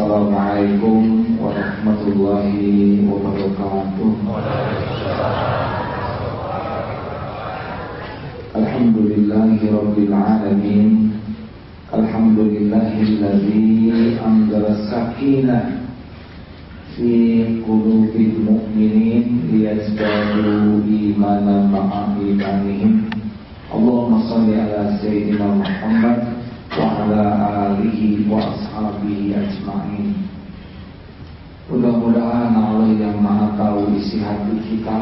Assalamualaikum warahmatullahi wabarakatuh. Alhamdulillahi alamin. Alhamdulillahilladzi anzala sakinah fi qulubil mu'minin liyazdadu imanan ma'a imanihim. Allahumma shalli ala sayyidina Muhammad wa ala alihi wa ashabihi ajma'in. Mudah-mudahan Allah yang maha tahu isi hati kita,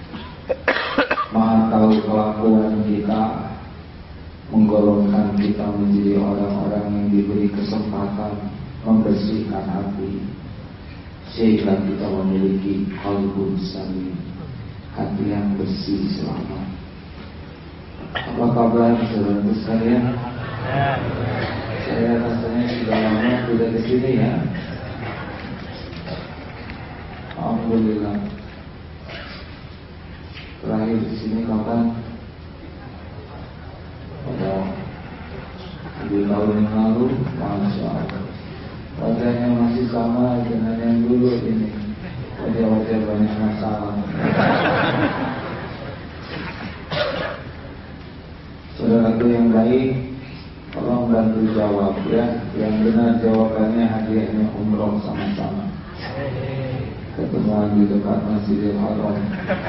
maha tahu kelakuan kita, menggolongkan kita menjadi orang-orang yang diberi kesempatan membersihkan hati, sehingga kita memiliki qalbun salim, hati yang bersih selamat. Apa kabar saudara sekalian? Saya rasanya sudah lama sudah di sini ya. Alhamdulillah. Terakhir di sini kapan? Pada 2 tahun yang lalu, Masya Allah. Wajahnya masih sama dengan yang dulu ini. Wajah-wajah banyak masalah. Saudaraku yang baik, tolong bantu jawab ya. Yang benar jawabannya hadiahnya umroh sama-sama. Ketemuan di dekat Masjidil Haram.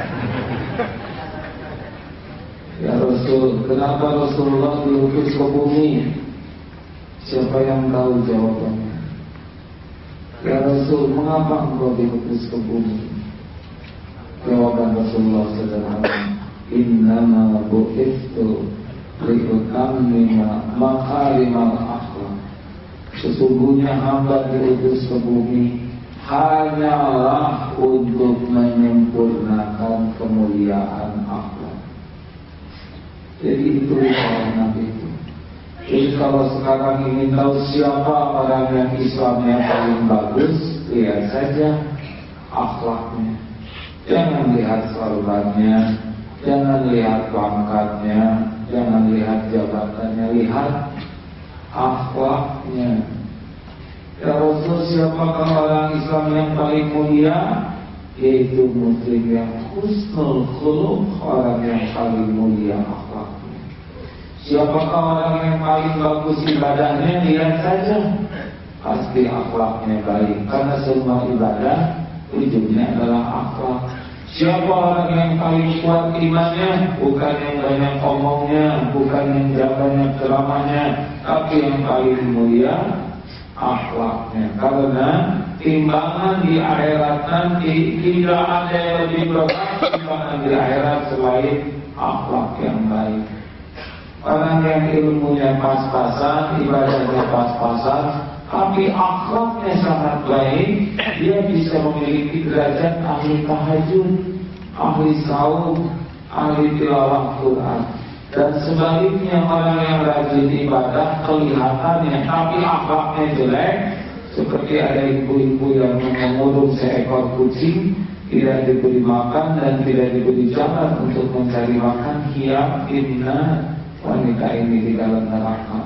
Ya Rasul, kenapa Rasulullah diutus ke bumi? Siapa yang tahu jawabannya? Ya Rasul, mengapa engkau diutus ke bumi? Jawaban Rasulullah sederhana. Innama bu'ithu li'utammima makarimal akhlak. Sesungguhnya hamba diutus ke bumi hanyalah untuk menyempurnakan kemuliaan akhlak. Jadi itu orang Nabi itu. Jadi kalau sekarang ingin tahu siapa orang yang Islamnya paling bagus, lihat saja akhlaknya. Jangan lihat salurannya, jangan lihat pangkatnya, jangan lihat jabatannya, lihat akhlaknya. Ya Rasul, siapakah orang Islam yang paling mulia? Yaitu muslim yang husnul khuluq, orang yang paling mulia akhlaknya. Siapakah orang yang paling bagus ibadahnya? Lihat saja, pasti akhlaknya baik. Karena semua ibadah ujungnya adalah akhlak. Siapa orang yang paling kuat imannya? Bukan yang banyak omongnya, bukan yang banyak ceramahnya, tapi yang paling mulia akhlaknya. Karena timbangan di akhirat nanti tidak ada yang lebih berat timbangan di akhirat selain akhlak yang baik. Orang yang ilmunya pas-pasan, ibadahnya pas-pasan, tapi akhlaknya sangat baik, dia bisa memiliki derajat ahli tahajud, ahli saum, ahli tilawah Quran. Dan sebaliknya orang yang rajin ibadah kelihatannya tapi akhlaknya jelek, seperti ada ibu-ibu yang mengurung seekor kucing, tidak diberi makan dan tidak diberi jalan untuk mencari makan, yakinna wanita ini di dalam neraka.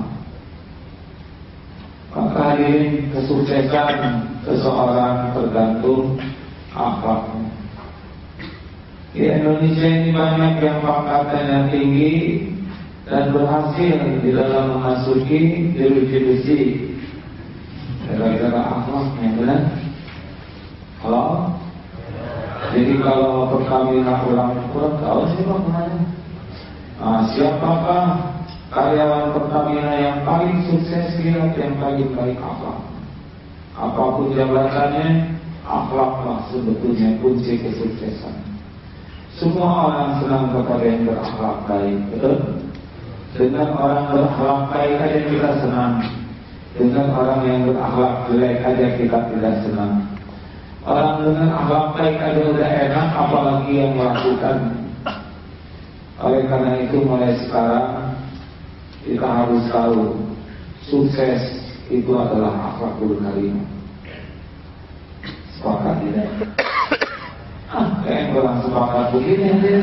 Maka hadirin, kesuksesan seseorang tergantung akhlaknya. Di Indonesia ini banyak yang pangkatnya tinggi dan berhasil di dalam memasuki jeruji-jeruji gara-gara akhlaknya, benar? Halo? Jadi kalau Pertamina kurang tahu siapa kemana? Siapakah karyawan Pertamina yang paling sukses? Lihat yang paling baik akhlak. Apapun jabatannya, akhlaklah sebetulnya kunci kesuksesan. Semua orang senang kepada yang berakhlak baik, betul? Dengan orang berakhlak baik aja kita senang. Dengan orang yang berakhlak jelek aja kita tidak senang. Orang dengan akhlak baik aja udah enak, apalagi yang melakukan. Oleh karena itu mulai sekarang kita harus tahu sukses itu adalah akhlakul karimah. Sepakat tidak? Kayak kurang sepakat begini aja.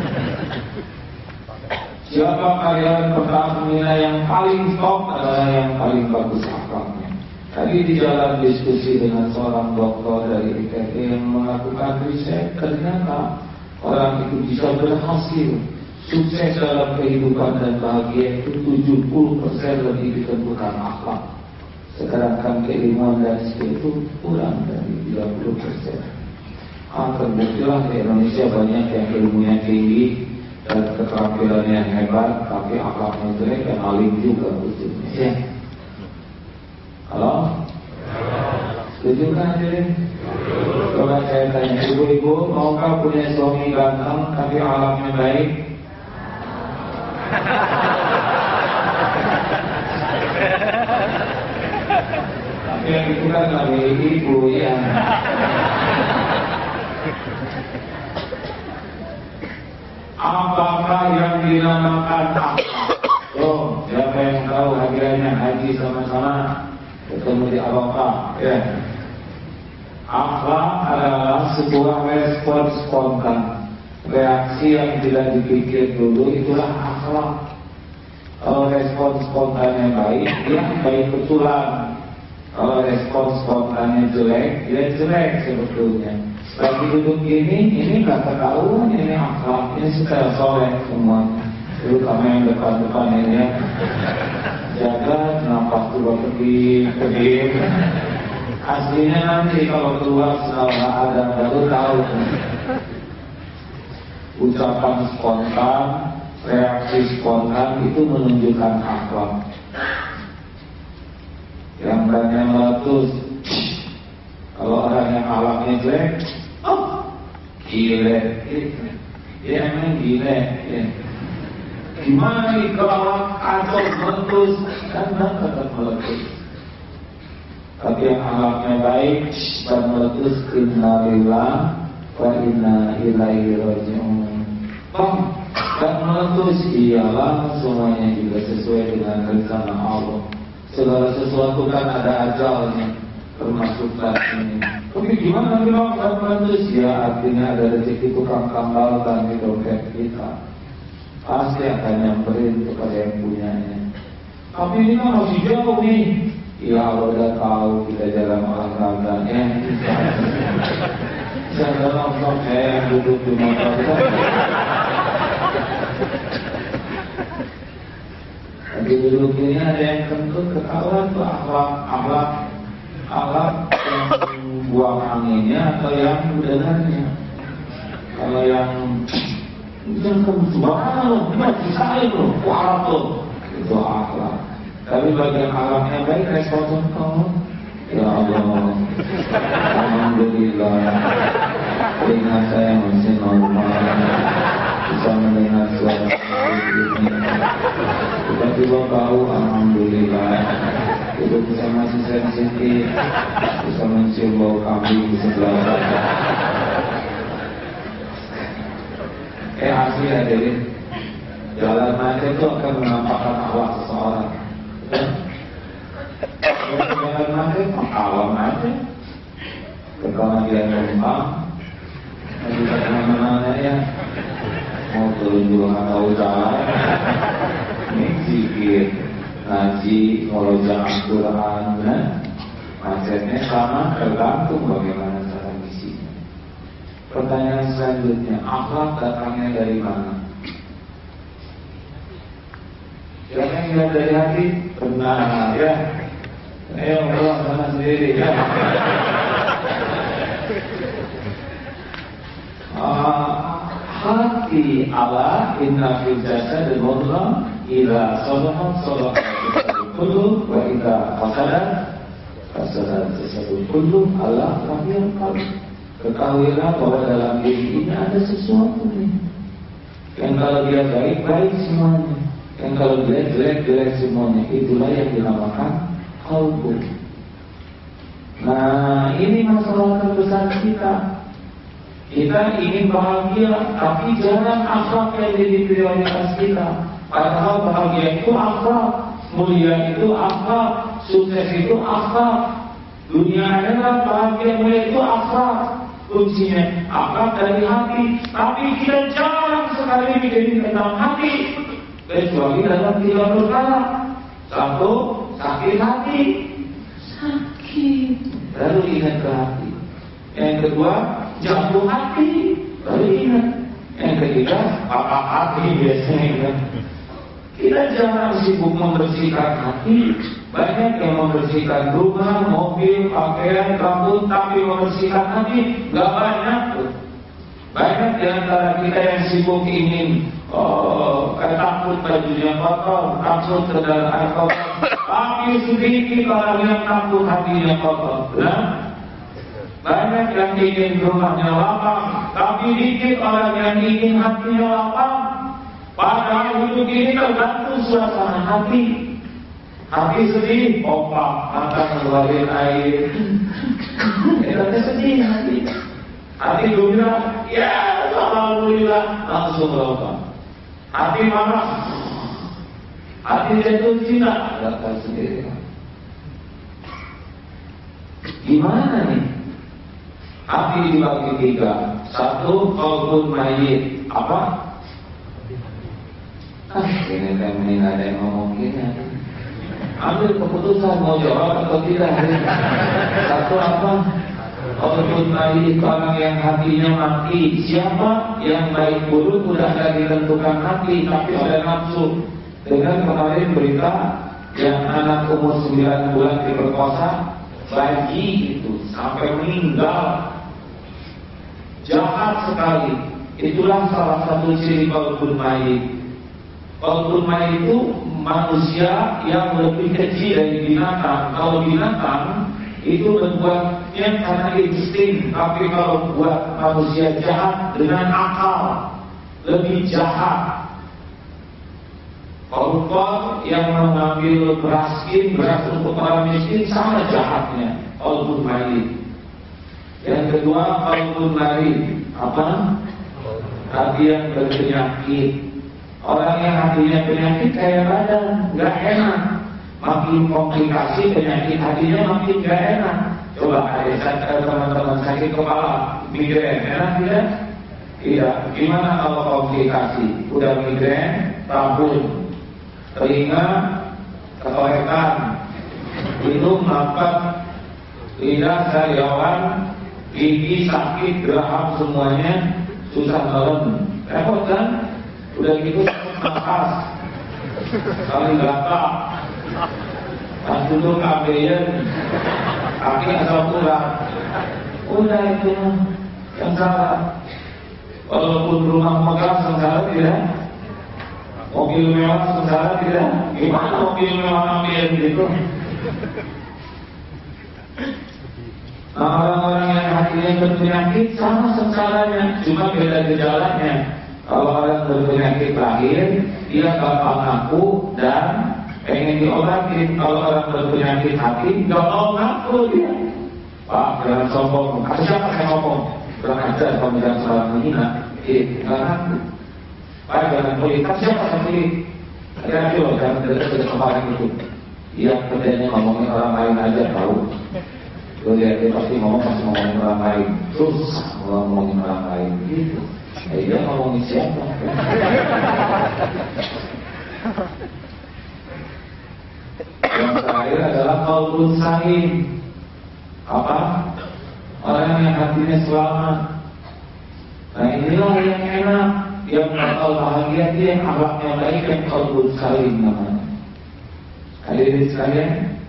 Siapa karyawan Pertamina yang paling top adalah yang paling bagus akhlaknya. Tadi Tadi di jalan diskusi dengan seorang dokter dari ITB yang melakukan riset, ternyata orang itu bisa berhasil sukses dalam kehidupan dan bahagia itu 70% lebih ditentukan akhlak. Sedangkan keilmuan dan skill itu kurang dari 30%. Terbuktilah di Indonesia banyak yang ilmunya tinggi dan keterampilannya hebat, tapi akhlaknya jelek dan alim juga ujungnya. Ya. Halo? Setuju kan hadirin? Coba saya tanya, ibu-ibu maukah punya suami ganteng tapi akhlaknya baik? Tapi yang itu kan lebih ibu ya. Apakah yang dinamakan akhlak? Oh, siapa yang tahu hadiahnya haji sama-sama ketemu di Arafah? Ya. Akhlak adalah sebuah respon spontan, reaksi yang tidak dipikir dulu, itulah akhlak. Kalau respon spontannya baik, ya baik betulan. Kalau respon spontannya jelek, dia jelek sebetulnya. Lagi duduk ini nggak ketahuan, ini akhlaknya sudah soleh semuanya. Dulu kami yang depan-depan ini ya, jaga nafas dulu kedip. Aslinya nanti kalau keluar setelah ada baru tahu. Ucapan spontan, reaksi spontan itu menunjukkan akhlak. Yang berani meletus, kalau orang yang akhlaknya jelek, oh gile, ya emang gile. Ya. Gimana nih kalau kacau meletus, kan tetap meletus. Tapi yang akhlaknya baik dan meletus, innalillah wa inna ilaihi raji'un. Dan meletus ialah semuanya juga sesuai dengan rencana Allah. Segala sesuatu kan ada ajalnya, termasuk ini. Tapi gimana bilang dan meletus? Ya artinya ada rezeki tukang tambal dan di dompet kita. Pasti akan nyamperin kepada yang punyanya. Tapi ini kan masih jauh nih. Ya Allah udah tahu kita jalan olahraga ya. Saya nonton saya yang duduk di motor. Lagi duduk ini ada yang kentut ketahuan tuh akhlak yang buang anginnya atau yang udaranya. Kalau yang banget bisa itu kuarap tuh itu akhlak. Tapi bagi yang akhlaknya baik respon oh ya Allah alhamdulillah telinga saya masih normal bisa mendengar suara ini tiba-tiba tahu alhamdulillah hidup saya masih sensitif bisa mencium bau kambing di sebelah asli ya jadi jalan aja itu akan menampakkan akhlak seseorang. Jalan aja, alam aja. Kalau dia numpang, bisa kemana-mana ya. Mau turun juga nggak tahu jalan. Ini zikir, ngaji, ngelojak Al-Quran, macetnya sama tergantung bagaimana cara ngisinya. Pertanyaan selanjutnya, akhlak datangnya dari mana? Siapa yang lihat dari hati? Benar ya. Ayo pulang sana sendiri ya. Hati Allah inna fil jasad mudghah idza salahat kullu wa idza fasadat jasad kullu ala rahiyal qalb. Ketahuilah bahwa dalam diri ini ada sesuatu nih. Yang kalau dia baik semuanya. Yang kalau jelek semuanya. Itulah yang dinamakan qalbu. Nah ini masalah terbesar kita. Kita ingin bahagia, tapi jangan akhlak yang jadi prioritas kita. Padahal bahagia itu akhlak, mulia itu akhlak, sukses itu akhlak. Dunia akhirat bahagia mulia itu akhlak. Kuncinya akhlak dari hati. Tapi kita jarang sekali mikirin tentang hati, kecuali dalam 3 perkara. Satu, sakit hati. Sakit. baru ingat ke hati. Yang kedua, jatuh hati, baru ingat. Yang ketiga, patah hati biasanya kan. Kita jangan sibuk membersihkan hati. Banyak yang membersihkan rumah, mobil, pakaian, rambut, tapi membersihkan hati nggak banyak tuh. Banyak di antara kita yang sibuk ingin takut bajunya kotor, takut kendaraan kotor, tapi sedikit orang yang takut hatinya kotor. Nah, banyak yang ingin rumahnya lapang, tapi dikit orang yang ingin hatinya lapang. Padahal hidup ini tergantung suasana hati. Hati sedih, opak, mata ngeluarin air. Kita sedih hati. Hati gembira, ya alhamdulillah, langsung opak. Hati marah, hati jatuh cinta, datang sendiri. Gimana nih? Hati dibagi tiga. Satu, qalbun mayyit. Apa? Ini temen ada yang ngomong gini. Ambil keputusan mau jawab atau tidak. Satu apa? Qalbun mayyit, orang yang hatinya mati. Siapa yang baik buruk sudah ada ditentukan hati, tapi ada nafsu. Dengan kemarin berita yang anak umur 9 bulan diperkosa, bayi itu sampai meninggal. Jahat sekali. Itulah salah satu ciri qalbun mayyit. Qalbun mayyit itu manusia yang lebih kecil dari binatang. Kalau binatang itu berbuatnya karena insting, tapi kalau buat manusia jahat dengan akal, lebih jahat. Koruptor yang mengambil beras untuk orang miskin sama jahatnya qalbun mayyit. Yang kedua, qalbun marid. Apa? Hati yang berpenyakit. Orang yang hatinya penyakit kayak badan, nggak enak. Makin komplikasi penyakit hatinya makin nggak enak. Coba ada teman-teman sakit kepala, migrain, enak tidak? Tidak. Gimana kalau komplikasi? Udah migrain, rabun, telinga, ketorekan, hidung makan, lidah sariawan, gigi sakit, geraham semuanya, susah nelen, repot kan? Udah gitu nafas, kali gatal, pas duduk ambeien, kaki asal pulang, udah itu yang salah. Walaupun rumah megah sengsara tidak, mobil mewah sengsara tidak, gimana mobil mewah ambeien gitu? Nah, orang-orang yang hatinya berpenyakit sama sengsaranya, cuma beda gejalanya. Kalau orang berpenyakit lahir, dia gampang ngaku dan pengen diobatin. Kalau orang berpenyakit hati, gak mau ngaku dia. Pak, jangan sombong. Siapa yang ngomong? Kurang ajar kalau jangan salah menghina. Gak ngaku. Pak, jangan pelit. Siapa yang pelit? Hati-hati loh, jangan dekat-dekat kemarin itu. Dia kerjanya ngomongin orang lain aja, tahu. Lo lihat dia pasti ngomongin orang lain. Susah ngomongin orang lain gitu. Dia ngomongin siapa? Yang terakhir adalah qalbun salim. Apa? Orang yang hatinya selamat. Nah inilah yang enak, yang bakal bahagia dia, yang akhlaknya baik, yang qalbun salim namanya. Hadirin sekalian,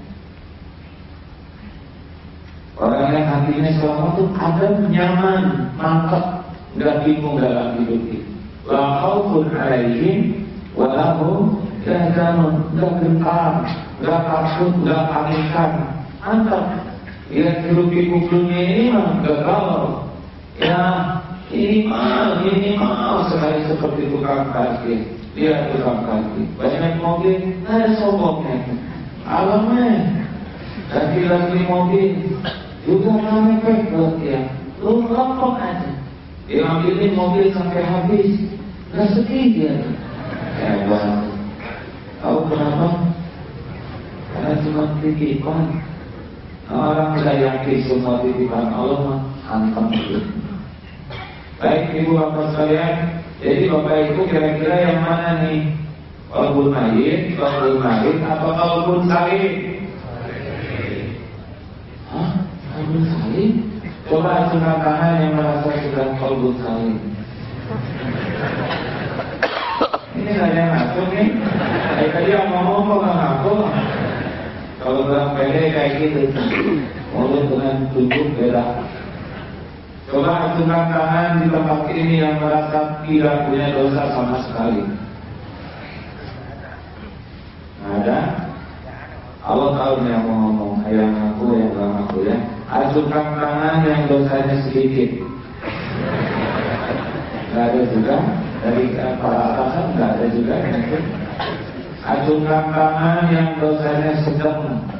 orang yang hatinya selamat itu ada nyaman, mantap, nggak bingung dalam hidup ini. La khaufun 'alaihim wa la hum yahzanun, nggak gentar, nggak takut, nggak panikan, mantap. Lihat hidup dunia ini mah gagal. Ya minimal sekali seperti tukang parkir. Lihat tukang parkir, banyak mobil, ada sombongnya. Alamnya, lagi mobil juga ramai pekot ya. Lu rokok aja. Dia ambilin mobil sampai habis, nggak sedih dia. Hebat. Tahu kenapa? Karena cuma titipan. Orang nggak yakin semua titipan Allah, hantam itu. Baik ibu bapak sekalian, jadi bapak ibu kira-kira yang mana nih? Qalbun mayyit, qalbun marid, atau qalbun salim? Hah? Coba acungkan tangan yang merasa sudah kolbut kali. Ini nggak ada yang ngaku nih. Tadi yang ngomong kok nggak ngaku. Kalau orang pede kayak gitu, mulut dengan tunjuk beda. Coba acungkan tangan di tempat ini yang merasa tidak punya dosa sama sekali. Ada? Allah tahu nih yang mau ngomong, yang ngaku, yang nggak ngaku ya. Acungkan tangan yang dosanya sedikit. Nggak ada juga. Dari para atasan nggak ada juga gitu. Acungkan tangan yang dosanya sedang.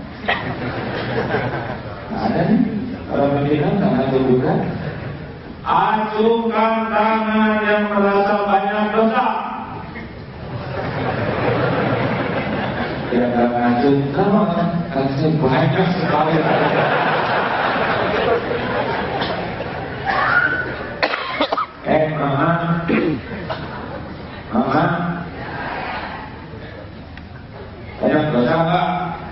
Nggak ada nih. Kalau pimpinan nggak ada juga. Acungkan tangan yang merasa banyak dosa. Ya nggak ngacungkan, kan banyak sekali. Mama, banyak dosa enggak?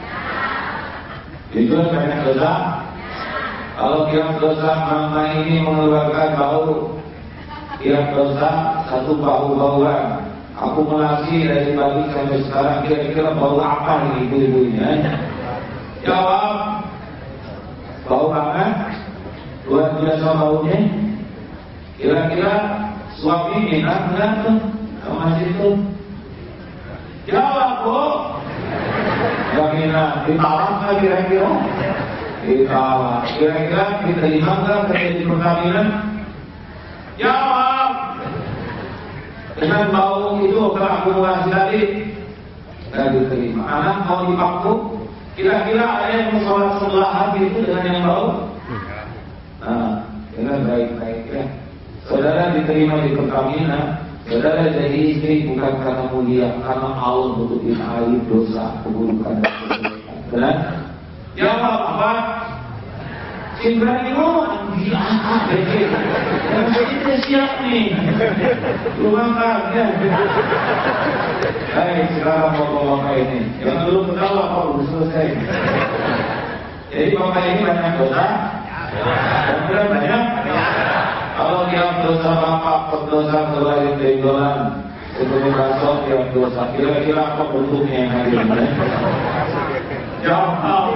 Itu banyak dosa. Kalau tiap dosa mama ini mengeluarkan bau, tiap dosa satu bau-bauan. Akumulasi dari pagi sampai sekarang kira-kira bau apa nih ibu-ibunya? Jawab. Bau banget. Luar biasa baunya. Kira-kira suami minat enggak tuh sama situ? Jawab Bu. Enggak minat. Ditolak nggak kira-kira? Ditolak. Kira-kira diterima nggak kerja di perkawinan? Jawab. Dengan bau itu terakumulasi tadi nggak diterima. Anak mau dipakku. Kira-kira ada yang mau sholat sebelahan gitu dengan yang bau? Nah, dengan baik-baik ya. Saudara diterima di perkawinan, saudara jadi istri bukan karena mulia, karena Allah nutupin aib, dosa, keburukan dan kejelekan. Benar? Jawab apa? Si berani ngomong, gila apa? Yang saya siap nih. Lu makan ya. Hai, sekarang bapak-bapak ini, yang dulu ketawa kok udah selesai. Jadi bapak ini banyak dosa, dan banyak. Kalau tiap dosa bapak, dosa selain begolan, sebelum kasut tiap dosa, kira-kira apa bentuknya yang hadir? Jawab.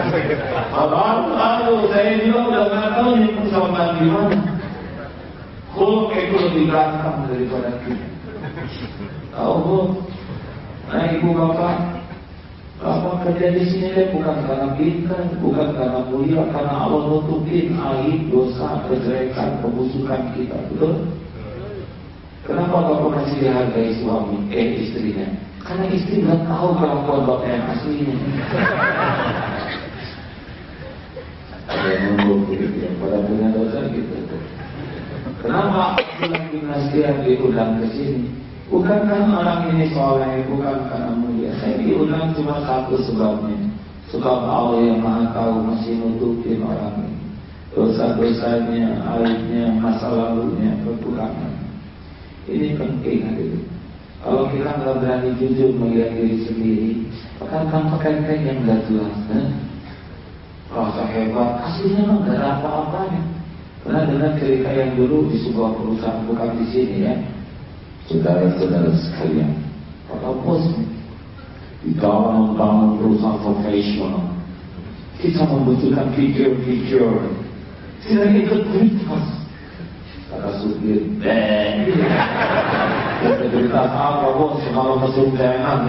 Aduh, saya juga udah nggak tahu nih persoalan di mana. Kok itu lebih ganteng daripada kita. Tahu Bu? Nah ibu bapak, bapak kerja di sini deh bukan karena pintar, bukan karena mulia, karena Allah nutupin aib, dosa, kejelekan, kebusukan kita, betul? Kenapa bapak masih dihargai suami, istrinya? Karena istri nggak tahu kelakuan bapak yang aslinya. Ada yang nunggu gitu ya, pada punya dosa gitu. Kenapa pulang dinasti diundang ke sini? Bukan karena orang ini soleh, bukan karena mulia. Saya diundang cuma satu sebabnya. Sebab Allah yang Maha Tahu masih nutupin orang ini. Dosa-dosanya, aibnya, masa lalunya, kekurangan. Ini penting hadirin. Kalau kita nggak berani jujur melihat diri sendiri, pakai kain yang nggak jelas, rasa hebat, aslinya mah nggak ada apa-apanya. Pernah dengar cerita yang dulu di sebuah perusahaan, bukan di sini ya. Saudara-saudara sekalian, kata bos, di dalam membangun perusahaan profesional, kita membutuhkan fitur-fitur, tidak integritas. Kata supir, integritas apa bos? Kalau masuk jangan.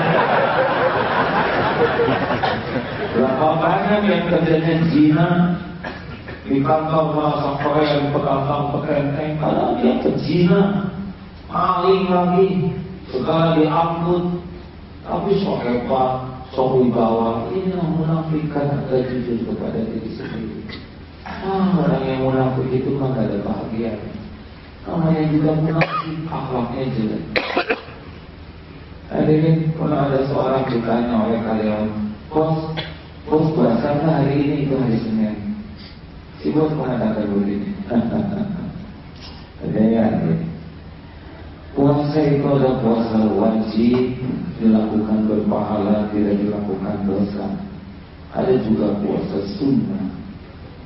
Berapa banyak yang kerjanya zina di kantor masa keren, pegang-pegang, kalau dia pezina. Maling lagi, segala diangkut, tapi so hebat, so wibawa. Ini yang menafikan agak jujur kepada diri sendiri. Orang yang munafik itu mah gak ada bahagia. Namanya juga munafik, akhlaknya jelek. Hadirin, pernah ada seorang ditanya oleh karyawan, bos puasa hari ini itu hari Senin. Si bos mengatakan begini, ada ya. Puasa itu adalah puasa wajib, dilakukan berpahala, tidak dilakukan dosa. Ada juga puasa sunnah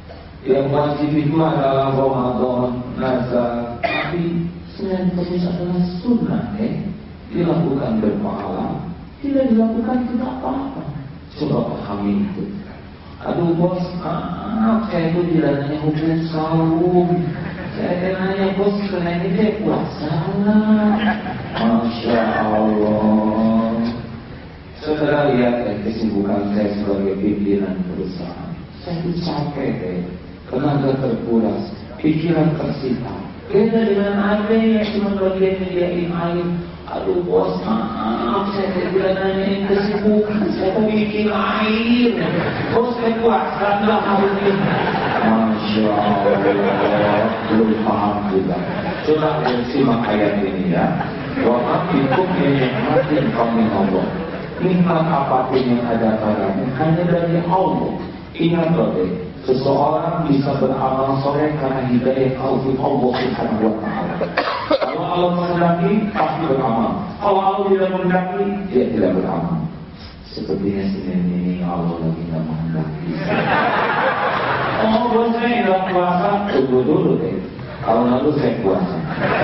Yang wajib itu adalah Ramadan, nazar, tapi selain itu adalah sunnah, dilakukan berpahala, tidak dilakukan tidak apa-apa. Coba pahami itu. Aduh bos, saya itu tidak nanya hukum saum, saya nanya bos, karena ini dia puasa. Masya Allah. Saudara lihat kesibukan saya sebagai pimpinan perusahaan. Saya itu capek tenaga terkuras, pikiran tersita. Beda dengan ada yang cuma bagian menyediain air. Aduh bos, maaf, saya tidak nanyain kesibukan, saya mau bikin air. Bos, saya puasa nggak hari ini? Masya Allah, belum paham juga. Coba simak ayat ini ya. Wa afikum ni'matin min Allah. Nikmat apapun yang ada padamu hanya dari Allah. Ingat loh, seseorang bisa beramal soleh karena hidayah taufik Allah Subhanahu wa Ta'ala. Kalau Allah menghendaki, pasti beramal. Kalau Allah tidak menghendaki, dia tidak beramal. Sepertinya Senin ini Allah lagi tidak menghendaki. Oh, buat saya tidak puasa, tunggu dulu deh. Kalau lalu saya puasa.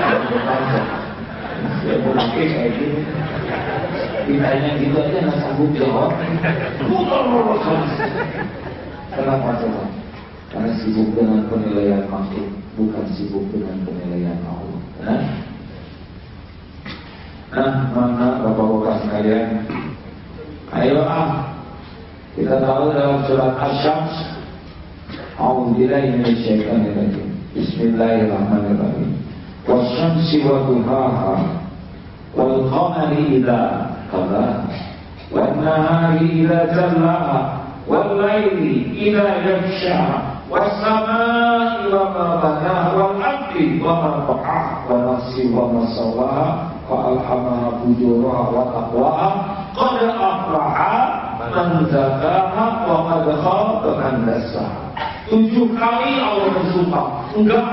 Saya mungkin kayak gini. Ditanya gitu aja nggak sanggup jawab. Kenapa coba? Karena sibuk dengan penilaian makhluk, bukan sibuk dengan penilaian Allah. Mana bapak-bapak sekalian? Ayo kita tahu dalam surat Asy-Syams, A'udzubillahi minasyaitonir rajim. Bismillahirrahmanirrahim. Wasyamsi wa duhaha wal qamari idza talaha wan nahari idza jallaha wal laili idza yaghshaha was-samaa'i wa ma banaha wal ardi wa ma taqaha wa nafsin wa ma sawaha fa alhamaha fujuraha wa taqwaha qad aflaha man zakkaha wa qad khaba man dassaha. 7 kali Allah bersumpah. Enggak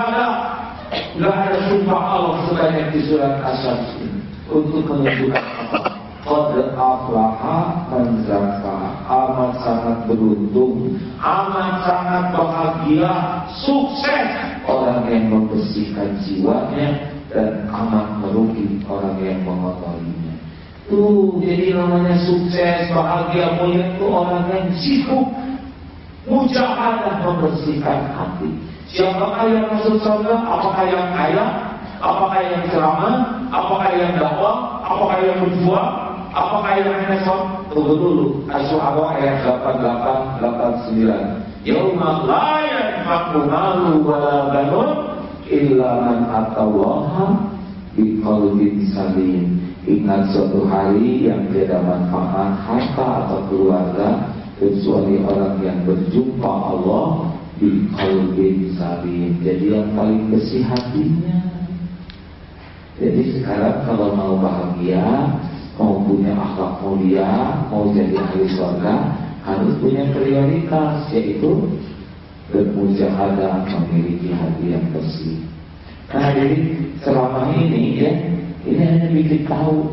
ada sumpah Allah sebanyak di surat Asy-Syams ini untuk menunjukkan qad aflaha man zakkaha. Amat sangat beruntung, amat sangat bahagia, sukses orang yang membersihkan jiwanya, dan amat merugi orang yang mengotorinya. Tuh, jadi namanya sukses, bahagia, mulia itu orang yang sibuk mujahadah membersihkan hati. Siapakah yang masuk surga? Apakah yang kaya? Apakah yang ceramah? Apakah yang dakwah? Apakah yang berjuang? Apakah yang menyesal? Tunggu dulu. Asy-Syu'ara ayat 88-89. Yauma la yanfa'u malu wala banun illa man atallaha biqalbin salim. Ingat suatu hari yang tidak manfaat harta atau keluarga kecuali orang yang berjumpa Allah biqalbin salim. Jadi yang paling bersih hatinya. Jadi sekarang kalau mau bahagia, mau punya akhlak mulia, mau jadi ahli surga, harus punya prioritas, yaitu bermujahadah memiliki hati yang bersih. Nah, jadi selama ini ya, ini hanya bikin tahu.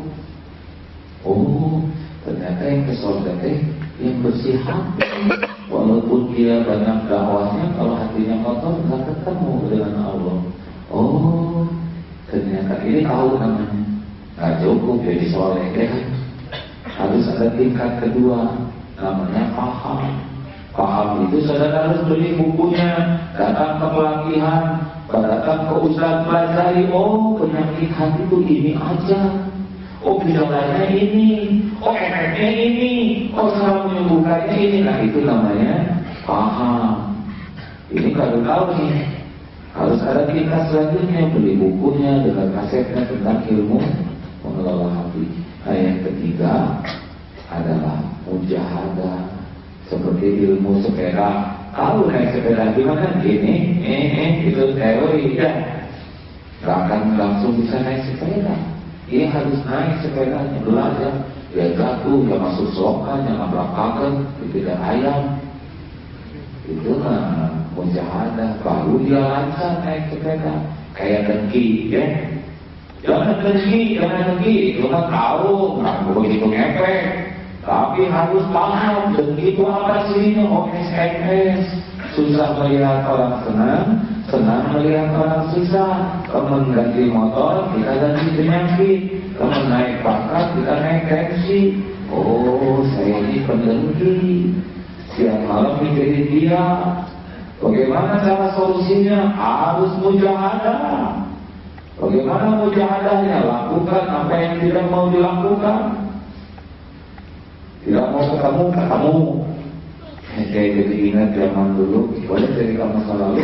Oh, ternyata yang ke surga yang bersih hati. Walaupun dia banyak dakwahnya, kalau hatinya kotor nggak ketemu dengan Allah. Oh, ternyata ini tahu namanya. Nggak cukup jadi soleh kan? Harus ada tingkat kedua, namanya paham. Paham itu saudara harus beli bukunya, datang ke pelatihan, datang ke ustaz pelajari. Oh, penyakit hati itu ini aja. Oh, gejalanya ini. Oh, efeknya ini. Oh, cara menyembuhkannya ini. Nah, itu namanya paham. Ini kalau tahu nih, harus ada tingkat selanjutnya, beli bukunya dengan kasetnya tentang ilmu mengelola hati. Nah, yang ketiga adalah mujahadah, seperti ilmu sepeda. Tahu naik sepeda gimana? Gini, itu teori ya. Gak akan langsung bisa naik sepeda. Dia harus naik sepedanya, belajar. Dia jatuh, dia masuk selokan, yang nabrak kaget, tidak ayam. Itu mah mujahadah. Baru dia lancar naik sepeda. Kayak dengki, ya. Jangan dengki, itu kan tahu, nggak begitu ngepek. Tapi harus paham, dengki itu apa sih? Oh, SMS. Susah melihat orang senang, senang melihat orang susah. Teman ganti motor, kita ganti penyakit. Teman naik pangkat, kita naik tensi. Oh, saya ini pendengki. Siang malam mikirin dia. Bagaimana cara solusinya? Harus mujahadah. Bagaimana mujahadahnya? Lakukan apa yang tidak mau dilakukan. Tidak mau ketemu. Saya jadi ingat zaman dulu. Boleh cerita masa lalu.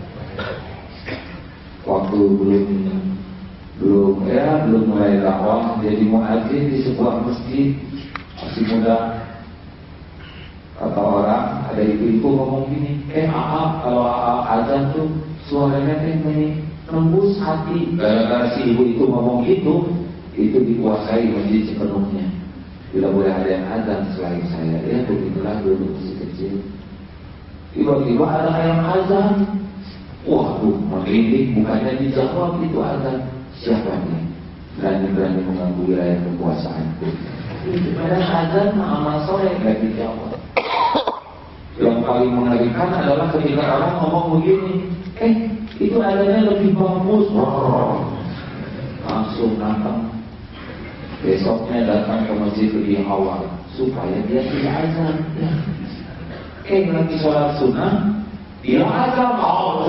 Waktu belum mulai dakwah, jadi muadzin di sebuah masjid, masih muda. Kata orang, ada ibu-ibu ngomong gini, kalau azan tuh suaranya nembus hati. Gara-gara si ibu itu ngomong gitu, itu dikuasai masjid sepenuhnya. Tidak boleh ada yang azan selain saya. Ya begitulah dulu masih kecil. Tiba-tiba ada yang azan. Waduh, merinding, bukannya dijawab itu azan. Siapa nih? Berani-berani mengganggu wilayah kekuasaanku. Ada azan amal soleh gak dijawab. Yang paling mengerikan adalah ketika orang ngomong begini, itu adanya lebih bagus. Langsung datang. Besoknya datang ke masjid lebih awal supaya dia tidak azan. Lagi sholat sunnah, dia azan.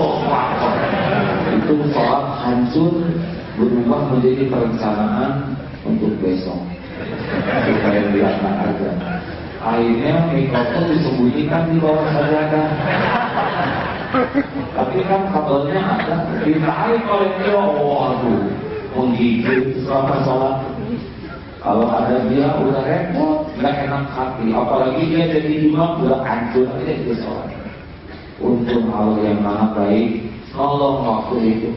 Itu sholat hancur, berubah menjadi perencanaan untuk besok supaya dia tak azan. Akhirnya mikrofon disembunyikan di bawah sajadah. Tapi kan kabelnya ada, ditarik oleh dia. Waduh, menggigit selama sholat. Kalau ada dia udah repot, nggak enak hati. Apalagi dia jadi imam udah hancur aja itu sholat. Untung Allah yang maha baik, nolong waktu itu.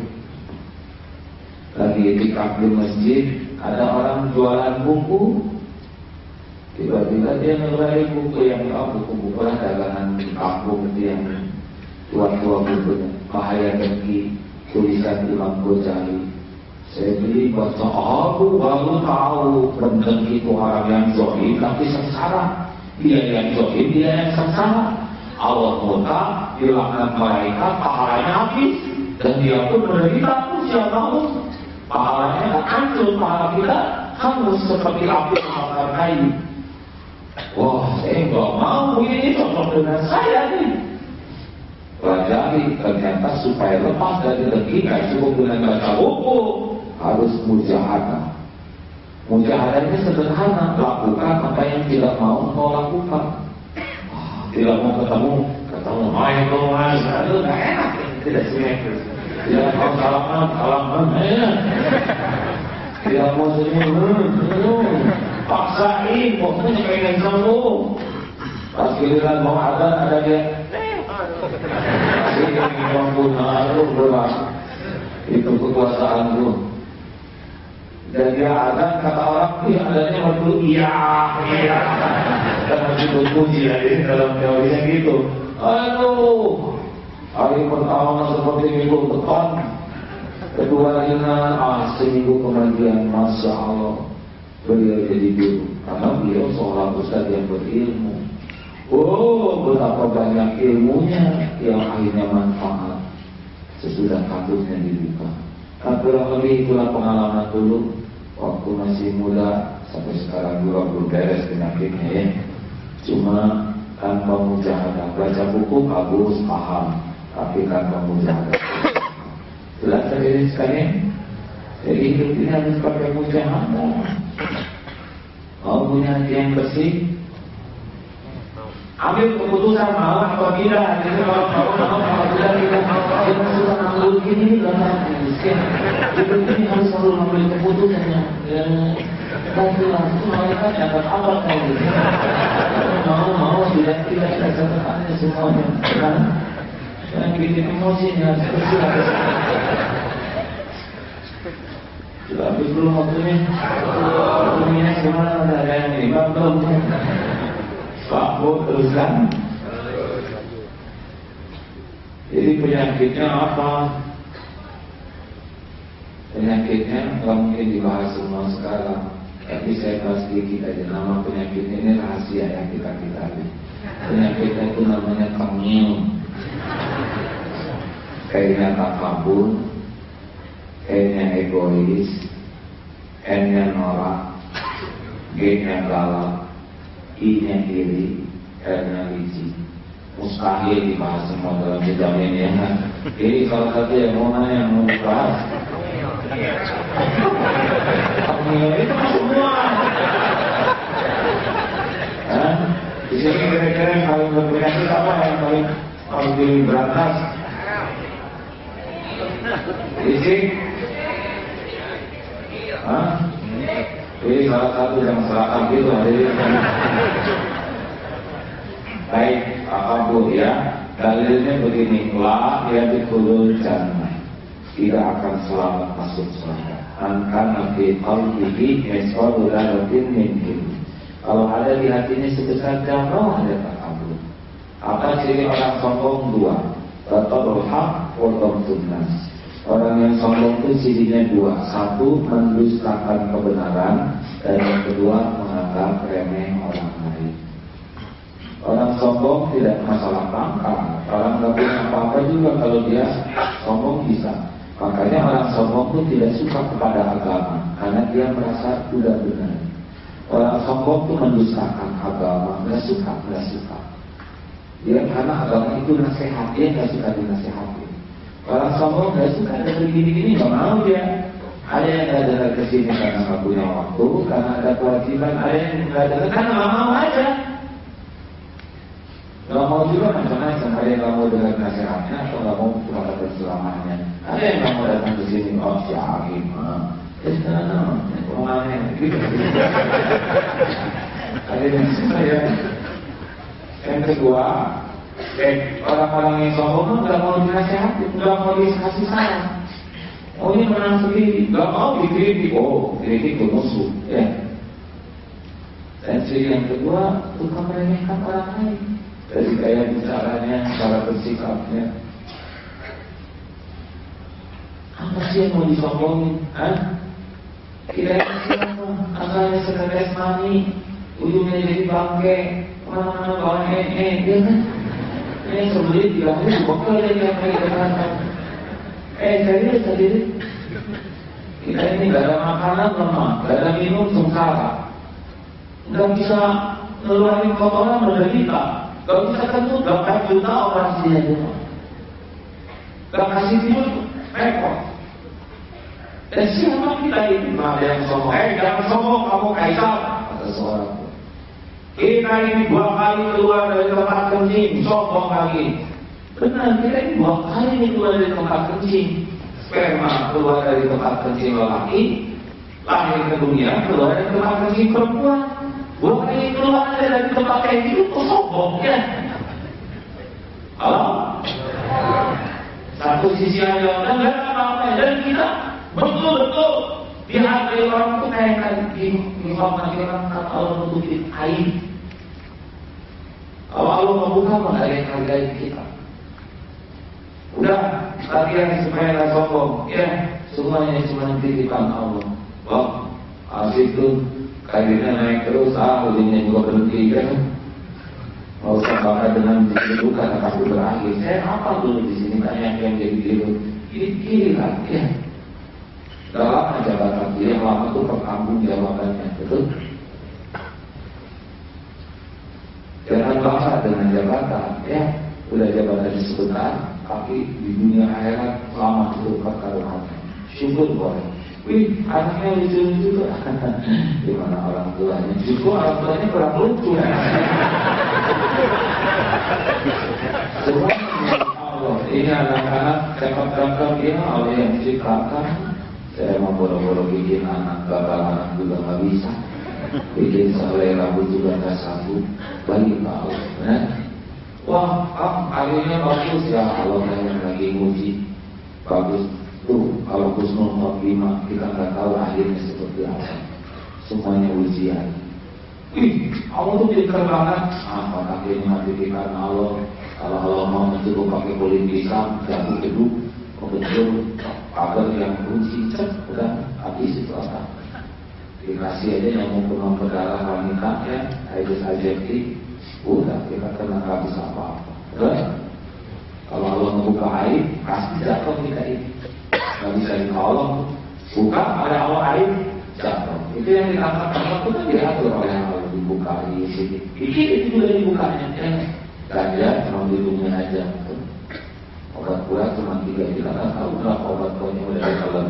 Lagi itikaf di masjid, ada orang jualan buku. Tiba-tiba dia ngeluarin buku yang buku-buku lah dagangan di kampung itu yang tua-tua bukunya. Bahaya Dengki, tulisan Imam Ghazali. Saya beli baca, aku baru tahu pendengki itu orang yang zohim tapi sengsara. Dia yang zohim, dia yang sengsara. Allah murka, dilaknat malaikat, pahalanya habis. Dan dia pun menderita, siapa tahu pahalanya hancur, pahala kita hangus seperti api membakar kayu. Wah, saya nggak mau ini cocok dengan saya nih. Pelajari, ternyata supaya lepas dari dengki nggak cukup dengan baca buku, harus mujahadah. Mujahadahnya sederhana, lakukan apa yang tidak mau kau lakukan. Tidak mau ketemu, ayo mas, itu nggak enak, tidak simetris. Tidak mau salaman, tidak mau senyum, paksain, pokoknya pengen sembuh. Pas giliran mau ada dia. Itu kekuasaanku. Dan dia azan, kata orang, adanya waktu iya. Dan masih berpuji ya, ini dalam teorinya gitu. Aduh, hari pertama seperti minggu depan, kedua ringan, seminggu kemudian, Masya Allah, beliau jadi guru. Karena beliau seorang ustaz yang berilmu. Betapa banyak ilmunya yang akhirnya manfaat sesudah kampusnya dibuka. Nah, kurang lebih itulah pengalaman dulu waktu masih muda sampai sekarang juga belum beres penyakitnya ya. Cuma tanpa mujahadah, baca buku bagus paham, tapi tanpa mujahadah. Jelas tadi sekalian. Jadi hidup ini harus pakai mujahadah. Mau punya hati yang bersih, ambil keputusan mau atau tidak. Jadi kalau tidak kita sudah ngambil gini dalam hidup ini harus selalu ngambil keputusannya. Baiklah, itu mereka dapat apa kayak gitu. Mau tidak dapat semuanya. Yang bikin emosinya harus sudah habis belum waktunya. Waktunya gimana? Ada yang lima belum? Pak Bu, teruskan. Jadi penyakitnya apa? Penyakitnya nggak mungkin dibahas semua sekarang. Tapi saya bahas sedikit aja. Nama penyakitnya ini rahasia yang kita. Penyakitnya itu namanya tengil. Kayaknya takabur, kayaknya egois, N-nya norak, G-nya galak, I-nya iri, R-nya licik. Mustahil dibahas semua dalam sejamin ya kan. Ini salah satu yang mau nanya, yang mau dibahas. Itu semua. Di sini kira-kira yang paling berpenyakit apa, yang paling berantas? Fisik? Ini salah satu yang serahkan gitu hadirin. Baik, takabur ya. Dalilnya begini, la yadkhulul jannah, tidak akan selamat masuk surga. Angkana fi qalbihi misqalu dzarratin min kibr. Kalau ada di hatinya sebesar jamrah ada takabur. Apa ciri orang sombong? Dua. Batarul haq wa ghamtun nas. Orang yang sombong itu cirinya dua. Satu, mendustakan kebenaran, dan yang kedua, menganggap remeh orang lain. Orang sombong tidak masalah pangkat. Orang nggak punya apa-apa juga kalau dia sombong bisa. Makanya orang sombong itu tidak suka kepada agama karena dia merasa sudah benar. Orang sombong itu mendustakan agama, nggak suka. Dia karena agama itu nasihat, dia nggak suka dinasihati. Orang sombong nggak suka ada begini-gini, nggak mau dia. Ada yang nggak datang ke sini karena nggak punya waktu, karena ada kewajiban. Ada yang nggak datang karena nggak mau aja. Nggak mau juga macam-macam. Ada yang nggak mau dengar nasihatnya atau nggak mau berangkat berselamanya. Ada yang nggak mau datang ke sini, oh syahid, rumahnya gitu. Ada yang suka ya. Yang kedua, orang-orang yang sombong nggak mau dinasihati, nggak mau dikasih saran. Oh ini menang sendiri, nggak mau dikritik. Oh kritik ke musuh, ya. Dan ciri yang kedua, suka meremehkan orang lain. Dari gaya bicaranya, cara bersikapnya. Apa sih yang mau disombongin? Kira-kira siapa? Asalnya sekedar mani, ujungnya jadi bangke, mana-mana bawa dia kan? Ini sebelum bilangnya dibokal jadi yang kayak gitu. Serius. Kita ini gak ada makanan lemah, gak ada minum sengsara, gak bisa ngeluarin kotoran menderita, gak bisa kentut, gak juta operasinya juga, gak kasih tidur repot. Dan siapa kita ini? Ada yang sombong. Jangan sombong, kamu kaisar. Kata seorang. Kita ini 2 kali keluar dari tempat kencing, sombong lagi. Benar, kita ini 2 kali keluar dari tempat kencing. Sperma keluar dari tempat kencing lelaki, lahir ke dunia keluar dari tempat kencing perempuan. 2 kali keluar dari tempat kencing itu sombong ya. Halo? Satu sisi aja, enggak apa-apa. Dan kita betul-betul dihargai orang itu kayak informasi orang kata Allah menutupi aib. Kalau Allah membuka maka ada yang hargai kita. Udah, latihan supaya nggak sombong. Ya, semuanya cuma titipan Allah. Wah, asik tuh. Karirnya naik terus, ujungnya juga berhenti kan. Nggak usah bangga dengan itu karena pasti berakhir. Saya apa dulu di sini banyak yang jadi gitu. Kiri lah, ya. Dalam jabatan dia yang lama itu pertanggung jawabannya, betul? Jangan bangga dengan jabatan, ya. Udah jabatannya sebentar, tapi di dunia akhirat lama itu pertaruhannya. Syukur boleh. Wih, anaknya lucu-lucu tuh. Gimana orang tuanya? Syukur orang tuanya kurang lucu. Semua Allah. Ini anak-anak cakap-cakap ya Allah yang ciptakan. Saya mau boro-boro bikin anak, gagal anak juga nggak bisa. Bikin selai rambut juga nggak sanggup. Bagi Pak Allah, ya. Wah, akhirnya bagus ya Allah yang lagi muji. Bagus tuh kalau Husnul Khotimah kita nggak tahu akhirnya seperti apa. Semuanya ujian. Wih, Allah tuh pintar banget. Apa akhirnya mati karena Allah. Kalau Allah mau mencukup pakai kulit pisang, jatuh geduk, betul pagar yang kunci, udah habis itu apa? Dikasih aja nyamuk penuh berdarah wanita ya, Aedes aegypti, udah kita kena nggak bisa apa-apa. Udah, kalau Allah membuka aib, pasti Itu yang ditangkap itu kan diatur oleh Allah, dibuka di sini. Itu juga dibukanya. Ganja cuma duduknya aja. Obat kuat cuma 3, kita nggak tahu berapa obat kuatnya udah di dalam.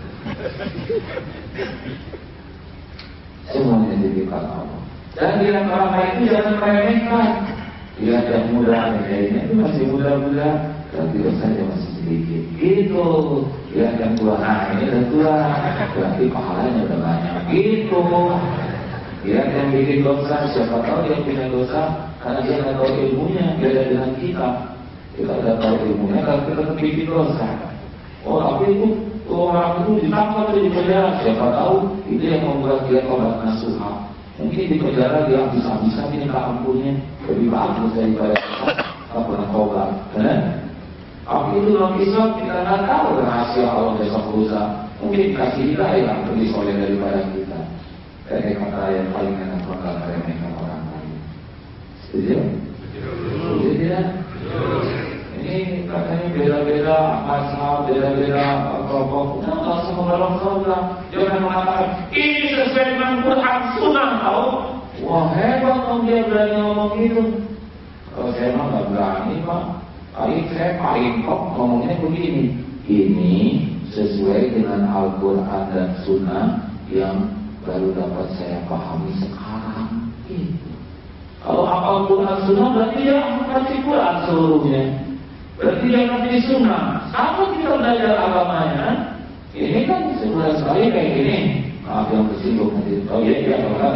Semuanya diberikan Allah. Dan di antara itu jangan meremehkan. Dia yang muda, kayaknya itu masih muda-muda, tapi dosanya masih sedikit. Gitu. Dia yang tua, nah ini udah tua, berarti pahalanya udah banyak. Gitu. Dia yang bikin dosa, siapa tahu dia punya dosa karena dia nggak tahu ilmunya. Beda dengan kita. Kita udah tahu ilmunya, kalau kita tetap bikin dosa. Oh, tapi itu orang itu ditangkap di penjara. Siapa tahu itu yang membuat dia obat nasuha. Mungkin di penjara dia bisa minta ampunnya lebih bagus daripada kita pernah obat. Tapi itu dalam Islam kita nggak tahu rahasia Allah besok lusa. Mungkin kasih kita yang lebih soleh daripada kita. Kayak kata yang paling enak bakal meremehkan orang lain. Setuju? Setuju tidak? Ini katanya beda-beda asal, beda-beda kelompok. Nggak semua orang saudara. Jangan mengatakan ini sesuai dengan Quran Sunnah tahu. Wah hebat om dia berani ngomong gitu. Kalau saya mah nggak berani pak. Saya paling kok ngomongnya begini. Ini sesuai dengan Al-Quran dan Sunnah yang baru dapat saya pahami sekarang. Gitu. Kalau Al-Quran Sunnah berarti ya ngerti Quran seluruhnya. Berarti yang ngerti Sunnah. Sama kita belajar agamanya. Ini kan sebenarnya sekali kayak gini. Maaf yang tersinggung nanti. Oh iya orang